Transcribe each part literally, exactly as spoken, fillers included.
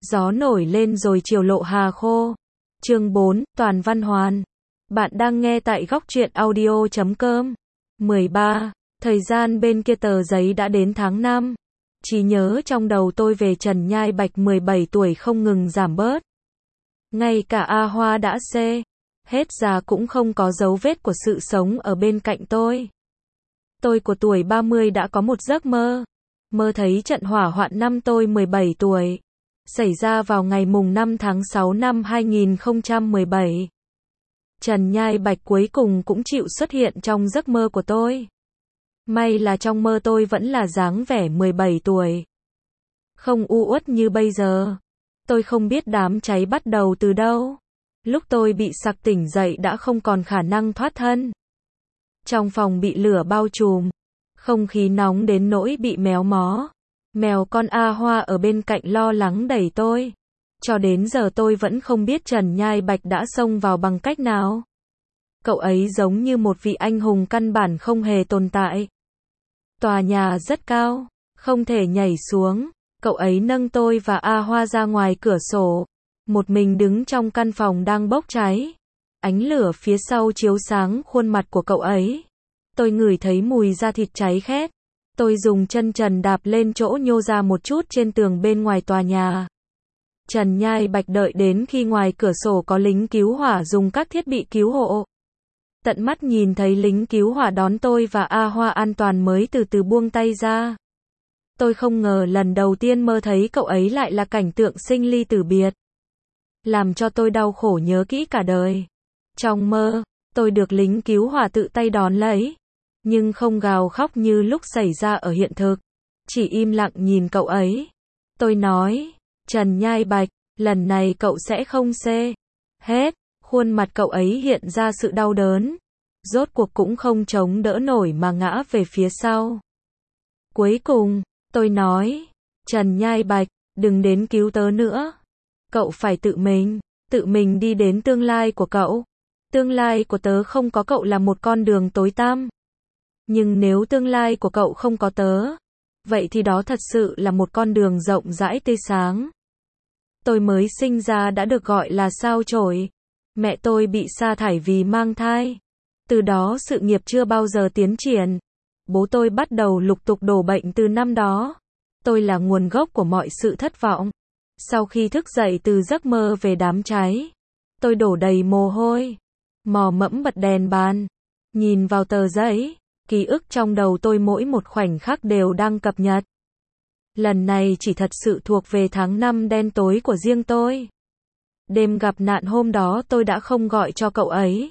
Gió nổi lên rồi chiều lộ hà khô. Chương bốn, Toàn Văn Hoàn. Bạn đang nghe tại góc truyện audio chấm com. mười ba. Thời gian bên kia tờ giấy đã đến tháng năm. Chỉ nhớ trong đầu tôi về Trần Nhai Bạch mười bảy tuổi không ngừng giảm bớt. Ngay cả A Hoa đã xê hết già cũng không có dấu vết của sự sống ở bên cạnh tôi. Tôi của tuổi ba mươi đã có một giấc mơ. Mơ thấy trận hỏa hoạn năm tôi mười bảy tuổi. Xảy ra vào ngày mùng năm tháng sáu năm hai nghìn không trăm mười bảy. Trần Nhai Bạch cuối cùng cũng chịu xuất hiện trong giấc mơ của tôi. May là trong mơ tôi vẫn là dáng vẻ mười bảy tuổi. Không u uất như bây giờ. Tôi không biết đám cháy bắt đầu từ đâu. Lúc tôi bị sặc tỉnh dậy đã không còn khả năng thoát thân. Trong phòng bị lửa bao trùm. Không khí nóng đến nỗi bị méo mó. Mèo con A Hoa ở bên cạnh lo lắng đẩy tôi. Cho đến giờ tôi vẫn không biết Trần Nhai Bạch đã xông vào bằng cách nào. Cậu ấy giống như một vị anh hùng căn bản không hề tồn tại. Tòa nhà rất cao, không thể nhảy xuống. Cậu ấy nâng tôi và A Hoa ra ngoài cửa sổ. Một mình đứng trong căn phòng đang bốc cháy. Ánh lửa phía sau chiếu sáng khuôn mặt của cậu ấy. Tôi ngửi thấy mùi da thịt cháy khét. Tôi dùng chân trần đạp lên chỗ nhô ra một chút trên tường bên ngoài tòa nhà. Trần Nhai Bạch đợi đến khi ngoài cửa sổ có lính cứu hỏa dùng các thiết bị cứu hộ. Tận mắt nhìn thấy lính cứu hỏa đón tôi và A Hoa an toàn mới từ từ buông tay ra. Tôi không ngờ lần đầu tiên mơ thấy cậu ấy lại là cảnh tượng sinh ly tử biệt. Làm cho tôi đau khổ nhớ kỹ cả đời. Trong mơ, tôi được lính cứu hỏa tự tay đón lấy. Nhưng không gào khóc như lúc xảy ra ở hiện thực. Chỉ im lặng nhìn cậu ấy. Tôi nói, Trần Nhai Bạch, lần này cậu sẽ không xê hết. Khuôn mặt cậu ấy hiện ra sự đau đớn. Rốt cuộc cũng không chống đỡ nổi mà ngã về phía sau. Cuối cùng, tôi nói, Trần Nhai Bạch, đừng đến cứu tớ nữa. Cậu phải tự mình, tự mình đi đến tương lai của cậu. Tương lai của tớ không có cậu là một con đường tối tăm. Nhưng nếu tương lai của cậu không có tớ, vậy thì đó thật sự là một con đường rộng rãi tươi sáng. Tôi mới sinh ra đã được gọi là sao chổi. Mẹ tôi bị sa thải vì mang thai. Từ đó sự nghiệp chưa bao giờ tiến triển. Bố tôi bắt đầu lục tục đổ bệnh từ năm đó. Tôi là nguồn gốc của mọi sự thất vọng. Sau khi thức dậy từ giấc mơ về đám cháy, tôi đổ đầy mồ hôi. Mò mẫm bật đèn bàn. Nhìn vào tờ giấy. Ký ức trong đầu tôi mỗi một khoảnh khắc đều đang cập nhật. Lần này chỉ thật sự thuộc về tháng năm đen tối của riêng tôi. Đêm gặp nạn hôm đó tôi đã không gọi cho cậu ấy.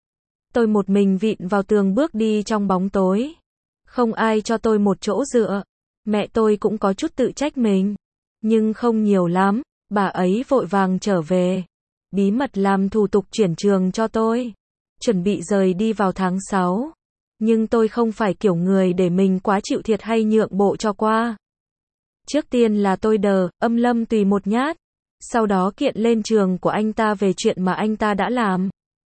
Tôi một mình vịn vào tường bước đi trong bóng tối. Không ai cho tôi một chỗ dựa. Mẹ tôi cũng có chút tự trách mình. Nhưng không nhiều lắm. Bà ấy vội vàng trở về. Bí mật làm thủ tục chuyển trường cho tôi. Chuẩn bị rời đi vào tháng sáu. Nhưng tôi không phải kiểu người để mình quá chịu thiệt hay nhượng bộ cho qua. Trước tiên là tôi đờ, âm Lâm Tùy một nhát. Sau đó kiện lên trường của anh ta về chuyện mà anh ta đã làm.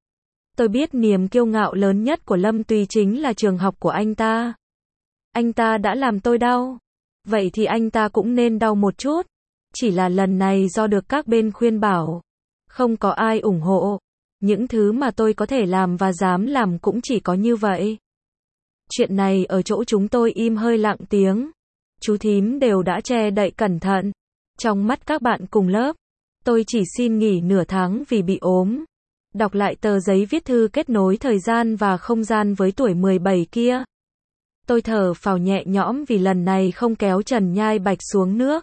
Tôi biết niềm kiêu ngạo lớn nhất của Lâm Tùy chính là trường học của anh ta. Anh ta đã làm tôi đau. Vậy thì anh ta cũng nên đau một chút. Chỉ là lần này do được các bên khuyên bảo. Không có ai ủng hộ. Những thứ mà tôi có thể làm và dám làm cũng chỉ có như vậy. Chuyện này ở chỗ chúng tôi im hơi lặng tiếng. Chú thím đều đã che đậy cẩn thận. Trong mắt các bạn cùng lớp, tôi chỉ xin nghỉ nửa tháng vì bị ốm. Đọc lại tờ giấy viết thư kết nối thời gian và không gian với tuổi mười bảy kia. Tôi thở phào nhẹ nhõm vì lần này không kéo Trần Nhai Bạch xuống nước.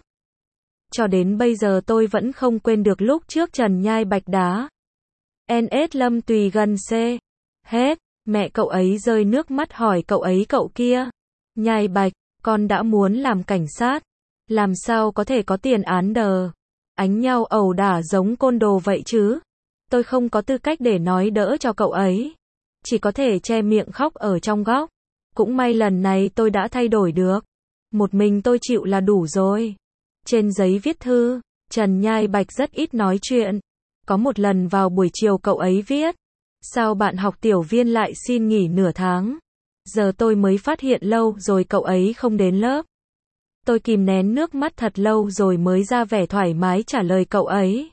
Cho đến bây giờ tôi vẫn không quên được lúc trước Trần Nhai Bạch đá en ét Lâm Tùy gần xê hết. Mẹ cậu ấy rơi nước mắt hỏi cậu ấy cậu kia. Nhai Bạch, con đã muốn làm cảnh sát. Làm sao có thể có tiền án đờ. Ánh nhau ẩu đả giống côn đồ vậy chứ. Tôi không có tư cách để nói đỡ cho cậu ấy. Chỉ có thể che miệng khóc ở trong góc. Cũng may lần này tôi đã thay đổi được. Một mình tôi chịu là đủ rồi. Trên giấy viết thư, Trần Nhai Bạch rất ít nói chuyện. Có một lần vào buổi chiều cậu ấy viết. Sao bạn học tiểu viên lại xin nghỉ nửa tháng? Giờ tôi mới phát hiện lâu rồi cậu ấy không đến lớp. Tôi kìm nén nước mắt thật lâu rồi mới ra vẻ thoải mái trả lời cậu ấy.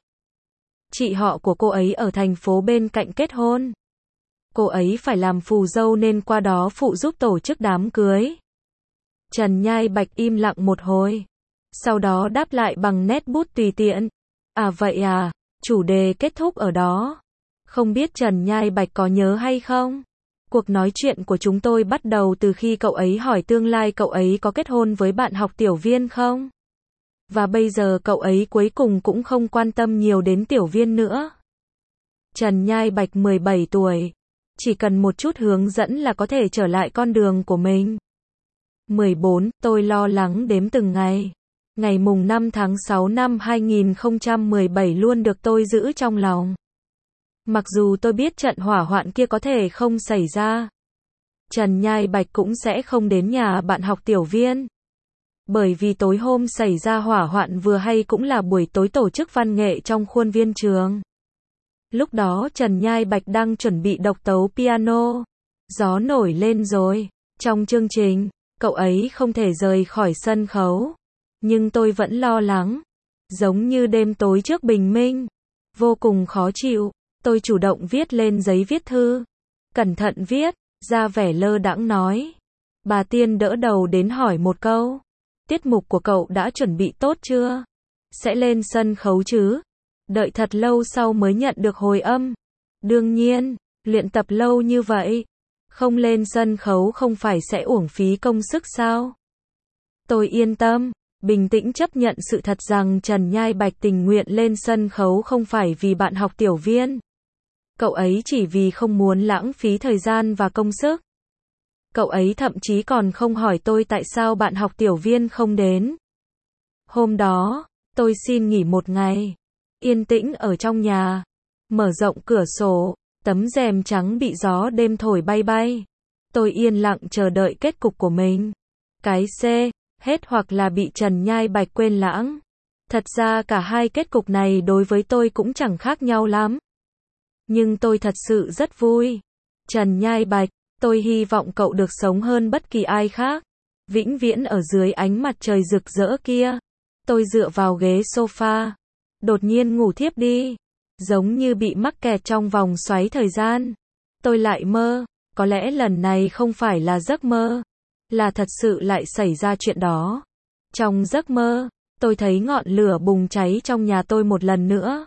Chị họ của cô ấy ở thành phố bên cạnh kết hôn. Cô ấy phải làm phù dâu nên qua đó phụ giúp tổ chức đám cưới. Trần Nhai Bạch im lặng một hồi. Sau đó đáp lại bằng nét bút tùy tiện. À vậy à, chủ đề kết thúc ở đó. Không biết Trần Nhai Bạch có nhớ hay không? Cuộc nói chuyện của chúng tôi bắt đầu từ khi cậu ấy hỏi tương lai cậu ấy có kết hôn với bạn học Tiểu Viên không? Và bây giờ cậu ấy cuối cùng cũng không quan tâm nhiều đến Tiểu Viên nữa. Trần Nhai Bạch mười bảy tuổi. Chỉ cần một chút hướng dẫn là có thể trở lại con đường của mình. mười bốn, tôi lo lắng đếm từng ngày. Ngày mùng năm tháng sáu năm hai nghìn không trăm mười bảy luôn được tôi giữ trong lòng. Mặc dù tôi biết trận hỏa hoạn kia có thể không xảy ra. Trần Nhai Bạch cũng sẽ không đến nhà bạn học Tiểu Viên. Bởi vì tối hôm xảy ra hỏa hoạn vừa hay cũng là buổi tối tổ chức văn nghệ trong khuôn viên trường. Lúc đó Trần Nhai Bạch đang chuẩn bị độc tấu piano. Gió nổi lên rồi. Trong chương trình, cậu ấy không thể rời khỏi sân khấu. Nhưng tôi vẫn lo lắng. Giống như đêm tối trước bình minh. Vô cùng khó chịu. Tôi chủ động viết lên giấy viết thư. Cẩn thận viết, ra vẻ lơ đãng nói. Bà Tiên đỡ đầu đến hỏi một câu. Tiết mục của cậu đã chuẩn bị tốt chưa? Sẽ lên sân khấu chứ? Đợi thật lâu sau mới nhận được hồi âm. Đương nhiên, luyện tập lâu như vậy. Không lên sân khấu không phải sẽ uổng phí công sức sao? Tôi yên tâm, bình tĩnh chấp nhận sự thật rằng Trần Nhai Bạch tình nguyện lên sân khấu không phải vì bạn học Tiểu Viên. Cậu ấy chỉ vì không muốn lãng phí thời gian và công sức. Cậu ấy thậm chí còn không hỏi tôi tại sao bạn học Tiểu Viên không đến. Hôm đó, tôi xin nghỉ một ngày. Yên tĩnh ở trong nhà. Mở rộng cửa sổ, tấm rèm trắng bị gió đêm thổi bay bay. Tôi yên lặng chờ đợi kết cục của mình. Cái C, hết hoặc là bị Trần Nhai Bạch quên lãng. Thật ra cả hai kết cục này đối với tôi cũng chẳng khác nhau lắm. Nhưng tôi thật sự rất vui. Trần Nhai Bạch, tôi hy vọng cậu được sống hơn bất kỳ ai khác. Vĩnh viễn ở dưới ánh mặt trời rực rỡ kia. Tôi dựa vào ghế sofa. Đột nhiên ngủ thiếp đi. Giống như bị mắc kẹt trong vòng xoáy thời gian. Tôi lại mơ. Có lẽ lần này không phải là giấc mơ. Là thật sự lại xảy ra chuyện đó. Trong giấc mơ, tôi thấy ngọn lửa bùng cháy trong nhà tôi một lần nữa.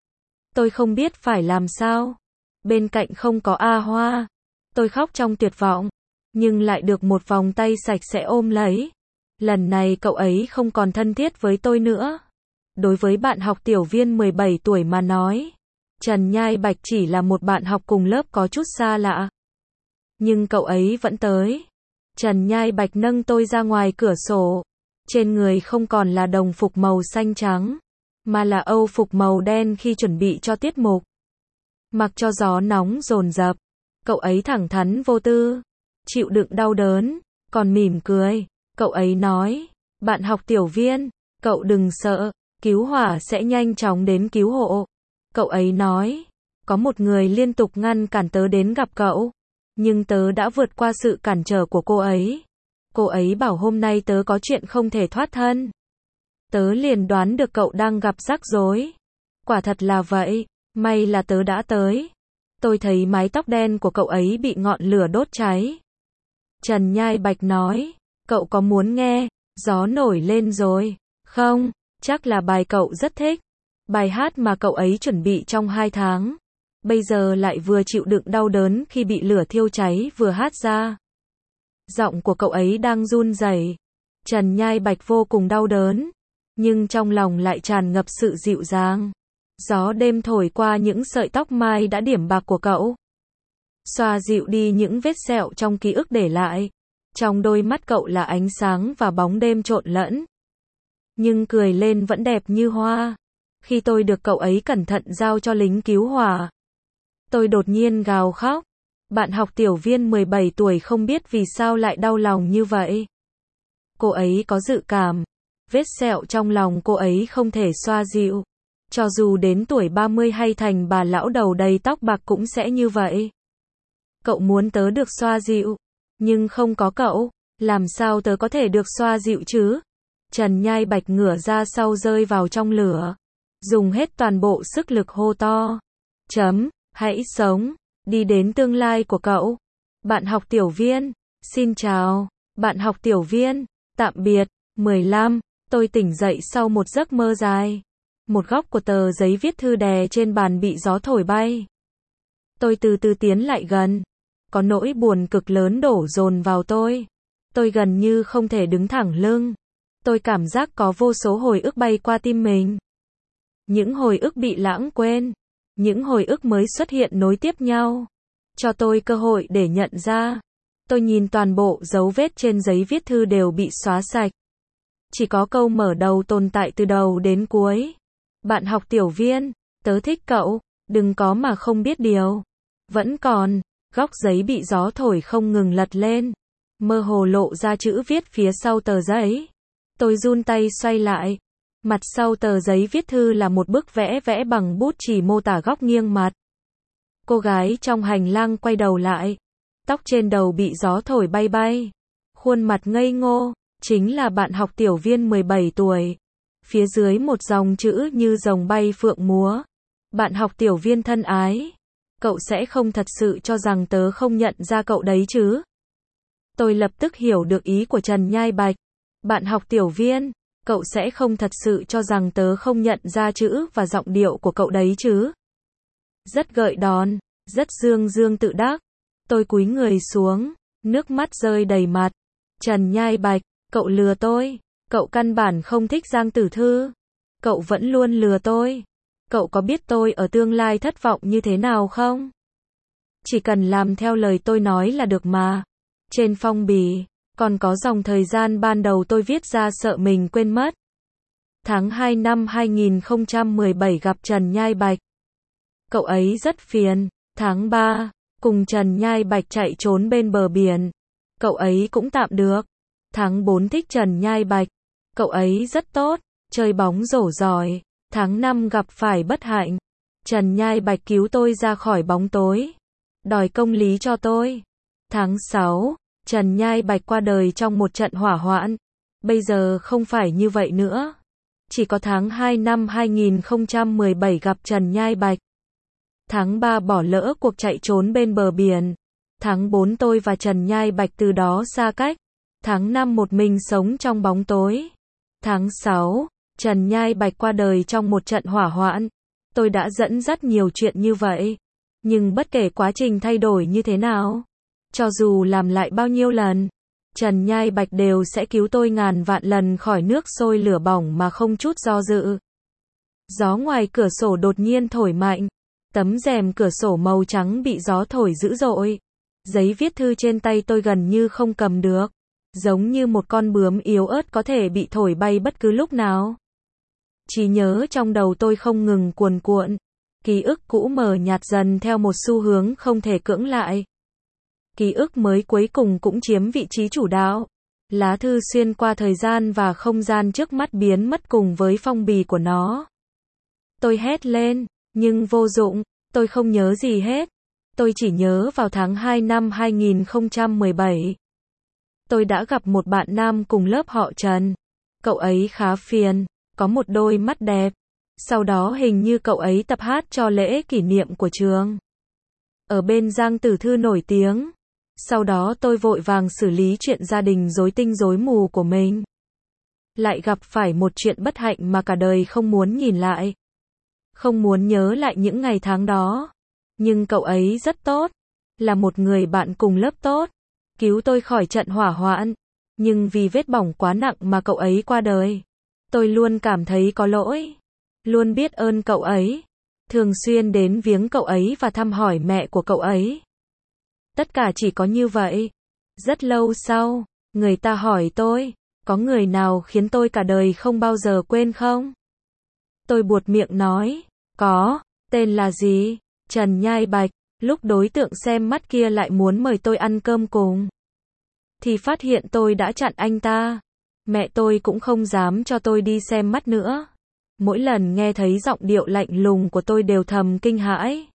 Tôi không biết phải làm sao. Bên cạnh không có A Hoa. Tôi khóc trong tuyệt vọng. Nhưng lại được một vòng tay sạch sẽ ôm lấy. Lần này cậu ấy không còn thân thiết với tôi nữa. Đối với bạn học Tiểu Viên mười bảy tuổi mà nói, Trần Nhai Bạch chỉ là một bạn học cùng lớp có chút xa lạ. Nhưng cậu ấy vẫn tới. Trần Nhai Bạch nâng tôi ra ngoài cửa sổ. Trên người không còn là đồng phục màu xanh trắng, mà là âu phục màu đen khi chuẩn bị cho tiết mục. Mặc cho gió nóng dồn dập, cậu ấy thẳng thắn vô tư, chịu đựng đau đớn, còn mỉm cười. Cậu ấy nói, bạn học Tiểu Viên, cậu đừng sợ, cứu hỏa sẽ nhanh chóng đến cứu hộ. Cậu ấy nói, có một người liên tục ngăn cản tớ đến gặp cậu, nhưng tớ đã vượt qua sự cản trở của cô ấy. Cô ấy bảo hôm nay tớ có chuyện không thể thoát thân. Tớ liền đoán được cậu đang gặp rắc rối. Quả thật là vậy, may là tớ đã tới. Tôi thấy mái tóc đen của cậu ấy bị ngọn lửa đốt cháy. Trần Nhai Bạch nói, cậu có muốn nghe, gió nổi lên rồi, không? Chắc là bài cậu rất thích. Bài hát mà cậu ấy chuẩn bị trong hai tháng. Bây giờ lại vừa chịu đựng đau đớn khi bị lửa thiêu cháy vừa hát ra. Giọng của cậu ấy đang run rẩy. Trần Nhai Bạch vô cùng đau đớn. Nhưng trong lòng lại tràn ngập sự dịu dàng. Gió đêm thổi qua những sợi tóc mai đã điểm bạc của cậu. Xoa dịu đi những vết sẹo trong ký ức để lại. Trong đôi mắt cậu là ánh sáng và bóng đêm trộn lẫn. Nhưng cười lên vẫn đẹp như hoa. Khi tôi được cậu ấy cẩn thận giao cho lính cứu hỏa, tôi đột nhiên gào khóc. Bạn học Tiểu Viên mười bảy tuổi không biết vì sao lại đau lòng như vậy. Cô ấy có dự cảm. Vết sẹo trong lòng cô ấy không thể xoa dịu. Cho dù đến tuổi ba mươi hay thành bà lão đầu đầy tóc bạc cũng sẽ như vậy. Cậu muốn tớ được xoa dịu. Nhưng không có cậu, làm sao tớ có thể được xoa dịu chứ? Trần Nhai Bạch ngửa ra sau rơi vào trong lửa. Dùng hết toàn bộ sức lực hô to. Chấm, hãy sống, đi đến tương lai của cậu. Bạn học tiểu viên, xin chào. Bạn học tiểu viên, tạm biệt. mười lăm, tôi tỉnh dậy sau một giấc mơ dài. Một góc của tờ giấy viết thư đè trên bàn bị gió thổi bay. Tôi từ từ tiến lại gần. Có nỗi buồn cực lớn đổ dồn vào tôi. Tôi gần như không thể đứng thẳng lưng. Tôi cảm giác có vô số hồi ức bay qua tim mình. Những hồi ức bị lãng quên. Những hồi ức mới xuất hiện nối tiếp nhau. Cho tôi cơ hội để nhận ra. Tôi nhìn toàn bộ dấu vết trên giấy viết thư đều bị xóa sạch. Chỉ có câu mở đầu tồn tại từ đầu đến cuối. Bạn học tiểu viên, tớ thích cậu, đừng có mà không biết điều. Vẫn còn, góc giấy bị gió thổi không ngừng lật lên. Mơ hồ lộ ra chữ viết phía sau tờ giấy. Tôi run tay xoay lại. Mặt sau tờ giấy viết thư là một bức vẽ vẽ bằng bút chì mô tả góc nghiêng mặt. Cô gái trong hành lang quay đầu lại. Tóc trên đầu bị gió thổi bay bay. Khuôn mặt ngây ngô, chính là bạn học tiểu viên mười bảy tuổi. Phía dưới một dòng chữ như rồng bay phượng múa. Bạn học tiểu viên thân ái. Cậu sẽ không thật sự cho rằng tớ không nhận ra cậu đấy chứ? Tôi lập tức hiểu được ý của Trần Nhai Bạch. Bạn học tiểu viên, cậu sẽ không thật sự cho rằng tớ không nhận ra chữ và giọng điệu của cậu đấy chứ? Rất gợi đòn, rất dương dương tự đắc. Tôi cúi người xuống, nước mắt rơi đầy mặt. Trần Nhai Bạch, cậu lừa tôi. Cậu căn bản không thích Giang Tử Thư. Cậu vẫn luôn lừa tôi. Cậu có biết tôi ở tương lai thất vọng như thế nào không? Chỉ cần làm theo lời tôi nói là được mà. Trên phong bì, còn có dòng thời gian ban đầu tôi viết ra sợ mình quên mất. Tháng hai năm hai nghìn không trăm mười bảy gặp Trần Nhai Bạch. Cậu ấy rất phiền. Tháng ba, cùng Trần Nhai Bạch chạy trốn bên bờ biển. Cậu ấy cũng tạm được. Tháng bốn thích Trần Nhai Bạch. Cậu ấy rất tốt, chơi bóng rổ giỏi. Tháng năm gặp phải bất hạnh. Trần Nhai Bạch cứu tôi ra khỏi bóng tối. Đòi công lý cho tôi. Tháng sáu, Trần Nhai Bạch qua đời trong một trận hỏa hoạn. Bây giờ không phải như vậy nữa. Chỉ có tháng hai năm hai nghìn không trăm mười bảy gặp Trần Nhai Bạch. Tháng ba bỏ lỡ cuộc chạy trốn bên bờ biển. Tháng bốn tôi và Trần Nhai Bạch từ đó xa cách. Tháng năm một mình sống trong bóng tối. Tháng sáu, Trần Nhai Bạch qua đời trong một trận hỏa hoạn. Tôi đã dẫn dắt nhiều chuyện như vậy. Nhưng bất kể quá trình thay đổi như thế nào, cho dù làm lại bao nhiêu lần, Trần Nhai Bạch đều sẽ cứu tôi ngàn vạn lần khỏi nước sôi lửa bỏng mà không chút do dự. Gió ngoài cửa sổ đột nhiên thổi mạnh. Tấm rèm cửa sổ màu trắng bị gió thổi dữ dội. Giấy viết thư trên tay tôi gần như không cầm được. Giống như một con bướm yếu ớt có thể bị thổi bay bất cứ lúc nào. Trí nhớ trong đầu tôi không ngừng cuồn cuộn. Ký ức cũ mờ nhạt dần theo một xu hướng không thể cưỡng lại. Ký ức mới cuối cùng cũng chiếm vị trí chủ đạo. Lá thư xuyên qua thời gian và không gian trước mắt biến mất cùng với phong bì của nó. Tôi hét lên, nhưng vô dụng, tôi không nhớ gì hết. Tôi chỉ nhớ vào tháng hai năm hai nghìn không trăm mười bảy. Tôi đã gặp một bạn nam cùng lớp họ Trần. Cậu ấy khá phiền, có một đôi mắt đẹp. Sau đó hình như cậu ấy tập hát cho lễ kỷ niệm của trường. Ở bên Giang Tử Thư nổi tiếng. Sau đó tôi vội vàng xử lý chuyện gia đình rối tinh rối mù của mình. Lại gặp phải một chuyện bất hạnh mà cả đời không muốn nhìn lại. Không muốn nhớ lại những ngày tháng đó. Nhưng cậu ấy rất tốt. Là một người bạn cùng lớp tốt. Cứu tôi khỏi trận hỏa hoạn. Nhưng vì vết bỏng quá nặng mà cậu ấy qua đời. Tôi luôn cảm thấy có lỗi. Luôn biết ơn cậu ấy. Thường xuyên đến viếng cậu ấy và thăm hỏi mẹ của cậu ấy. Tất cả chỉ có như vậy. Rất lâu sau, người ta hỏi tôi, có người nào khiến tôi cả đời không bao giờ quên không? Tôi buột miệng nói, có, tên là gì? Trần Nhai Bạch. Lúc đối tượng xem mắt kia lại muốn mời tôi ăn cơm cùng, thì phát hiện tôi đã chặn anh ta. Mẹ tôi cũng không dám cho tôi đi xem mắt nữa. Mỗi lần nghe thấy giọng điệu lạnh lùng của tôi đều thầm kinh hãi.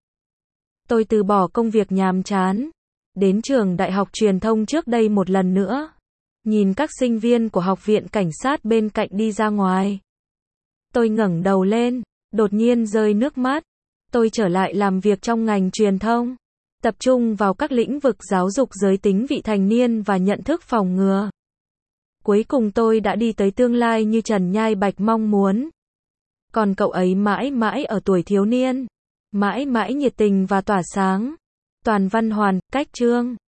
Tôi từ bỏ công việc nhàm chán, đến trường đại học truyền thông trước đây một lần nữa. nhìn các sinh viên của học viện cảnh sát bên cạnh đi ra ngoài. Tôi ngẩng đầu lên, đột nhiên rơi nước mắt. Tôi trở lại làm việc trong ngành truyền thông, tập trung vào các lĩnh vực giáo dục giới tính vị thành niên và nhận thức phòng ngừa. Cuối cùng tôi đã đi tới tương lai như Trần Nhai Bạch mong muốn. Còn cậu ấy mãi mãi ở tuổi thiếu niên, mãi mãi nhiệt tình và tỏa sáng. Toàn Văn Hoàn, Cách Chương